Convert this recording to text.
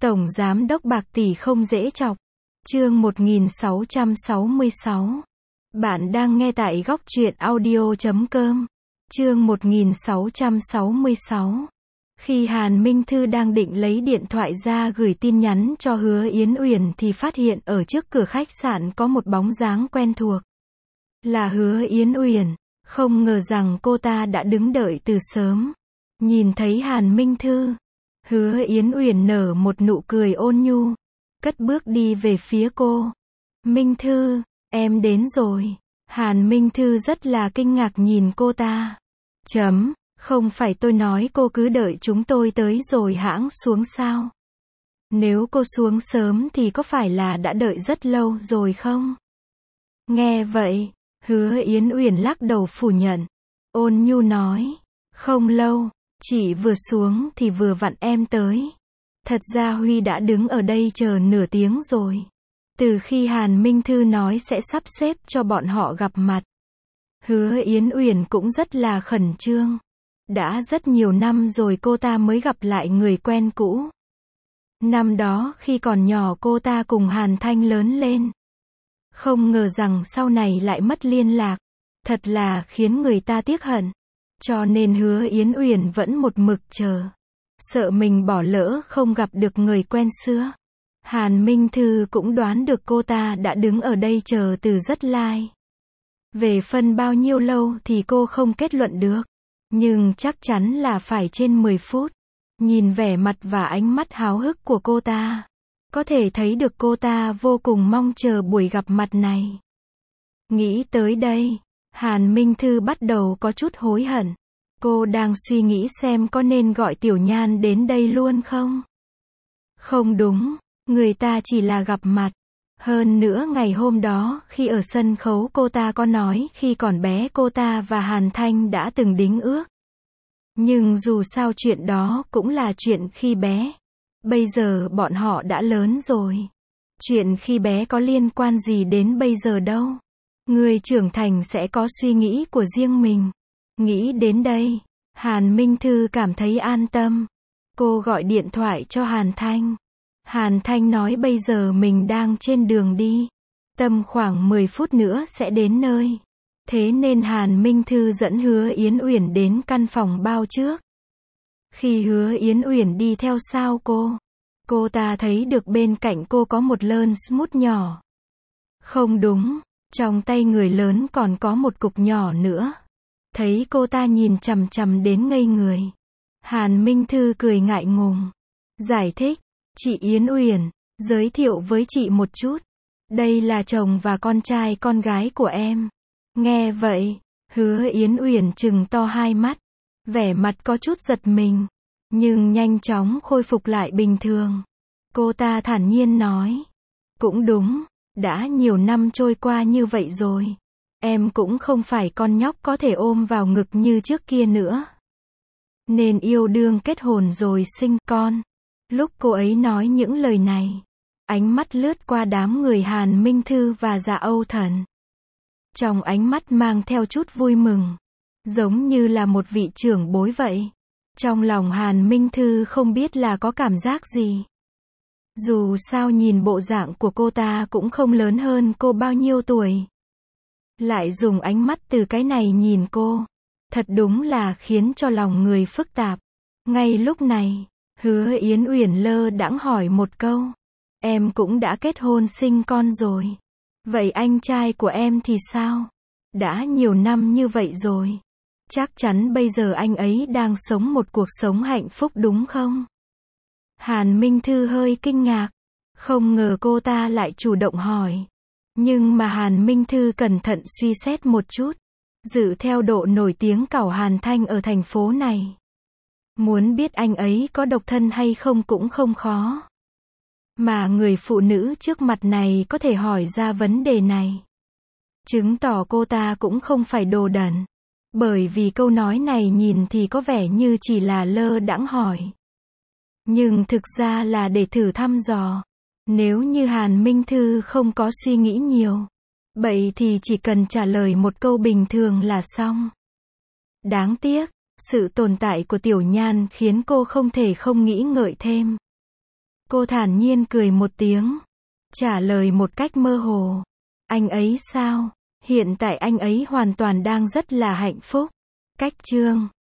Tổng giám đốc bạc tỷ không dễ chọc. Chương 1666. Bạn đang nghe tại góc truyện audio.com. Chương 1666. Khi Hàn Minh Thư đang định lấy điện thoại ra gửi tin nhắn cho Hứa Yến Uyển thì phát hiện ở trước cửa khách sạn có một bóng dáng quen thuộc. Là Hứa Yến Uyển. Không ngờ rằng cô ta đã đứng đợi từ sớm. Nhìn thấy Hàn Minh Thư, Hứa Yến Uyển nở một nụ cười ôn nhu, cất bước đi về phía cô. Minh Thư, em đến rồi. Hàn Minh Thư rất là kinh ngạc nhìn cô ta. Không phải tôi nói cô cứ đợi chúng tôi tới rồi hãng xuống sao? Nếu cô xuống sớm thì có phải là đã đợi rất lâu rồi không? Nghe vậy, Hứa Yến Uyển lắc đầu phủ nhận. Ôn nhu nói, không lâu, chỉ vừa xuống thì vừa vặn em tới. Thật ra Huy đã đứng ở đây chờ nửa tiếng rồi. Từ khi Hàn Minh Thư nói sẽ sắp xếp cho bọn họ gặp mặt, Hứa Yến Uyển cũng rất là khẩn trương. Đã rất nhiều năm rồi cô ta mới gặp lại người quen cũ. Năm đó khi còn nhỏ cô ta cùng Hàn Thanh lớn lên. Không ngờ rằng sau này lại mất liên lạc. Thật là khiến người ta tiếc hận. Cho nên Hứa Yến Uyển vẫn một mực chờ. Sợ mình bỏ lỡ không gặp được người quen xưa. Hàn Minh Thư cũng đoán được cô ta đã đứng ở đây chờ từ rất lai. Về phần bao nhiêu lâu thì cô không kết luận được. Nhưng chắc chắn là phải trên 10 phút. Nhìn vẻ mặt và ánh mắt háo hức của cô ta, có thể thấy được cô ta vô cùng mong chờ buổi gặp mặt này. Nghĩ tới đây, Hàn Minh Thư bắt đầu có chút hối hận. Cô đang suy nghĩ xem có nên gọi Tiểu Nhan đến đây luôn không? Không đúng, người ta chỉ là gặp mặt. Hơn nữa ngày hôm đó khi ở sân khấu cô ta có nói khi còn bé cô ta và Hàn Thanh đã từng đính ước. Nhưng dù sao chuyện đó cũng là chuyện khi bé. Bây giờ bọn họ đã lớn rồi. Chuyện khi bé có liên quan gì đến bây giờ đâu. Người trưởng thành sẽ có suy nghĩ của riêng mình. Nghĩ đến đây, Hàn Minh Thư cảm thấy an tâm. Cô gọi điện thoại cho Hàn Thanh. Hàn Thanh nói bây giờ mình đang trên đường đi. Tầm khoảng 10 phút nữa sẽ đến nơi. Thế nên Hàn Minh Thư dẫn Hứa Yến Uyển đến căn phòng bao trước. Khi Hứa Yến Uyển đi theo sau cô ta thấy được bên cạnh cô có một lơn smooth nhỏ. Không đúng, trong tay người lớn còn có một cục nhỏ nữa. Thấy cô ta nhìn chằm chằm đến ngây người. Hàn Minh Thư cười ngại ngùng. Giải thích, chị Yến Uyển, giới thiệu với chị một chút. Đây là chồng và con trai con gái của em. Nghe vậy, Hứa Yến Uyển trừng to hai mắt. Vẻ mặt có chút giật mình. Nhưng nhanh chóng khôi phục lại bình thường. Cô ta thản nhiên nói. Cũng đúng, đã nhiều năm trôi qua như vậy rồi. Em cũng không phải con nhóc có thể ôm vào ngực như trước kia nữa. Nên yêu đương kết hôn rồi sinh con. Lúc cô ấy nói những lời này, ánh mắt lướt qua đám người Hàn Minh Thư và Dạ Âu Thần. Trong ánh mắt mang theo chút vui mừng. Giống như là một vị trưởng bối vậy. Trong lòng Hàn Minh Thư không biết là có cảm giác gì. Dù sao nhìn bộ dạng của cô ta cũng không lớn hơn cô bao nhiêu tuổi. Lại dùng ánh mắt từ cái này nhìn cô. Thật đúng là khiến cho lòng người phức tạp. Ngay lúc này, Hứa Yến Uyển lơ đãng hỏi một câu. Em cũng đã kết hôn sinh con rồi. Vậy anh trai của em thì sao? Đã nhiều năm như vậy rồi. Chắc chắn bây giờ anh ấy đang sống một cuộc sống hạnh phúc đúng không? Hàn Minh Thư hơi kinh ngạc. Không ngờ cô ta lại chủ động hỏi. Nhưng mà Hàn Minh Thư cẩn thận suy xét một chút. Dự theo độ nổi tiếng cảo Hàn Thanh ở thành phố này. Muốn biết anh ấy có độc thân hay không cũng không khó. Mà người phụ nữ trước mặt này có thể hỏi ra vấn đề này. Chứng tỏ cô ta cũng không phải đồ đần. Bởi vì câu nói này nhìn thì có vẻ như chỉ là lơ đãng hỏi. Nhưng thực ra là để thử thăm dò. Nếu như Hàn Minh Thư không có suy nghĩ nhiều. Vậy thì chỉ cần trả lời một câu bình thường là xong. Đáng tiếc, sự tồn tại của Tiểu Nhan khiến cô không thể không nghĩ ngợi thêm. Cô thản nhiên cười một tiếng. Trả lời một cách mơ hồ. Anh ấy sao? Hiện tại anh ấy hoàn toàn đang rất là hạnh phúc. Cách chương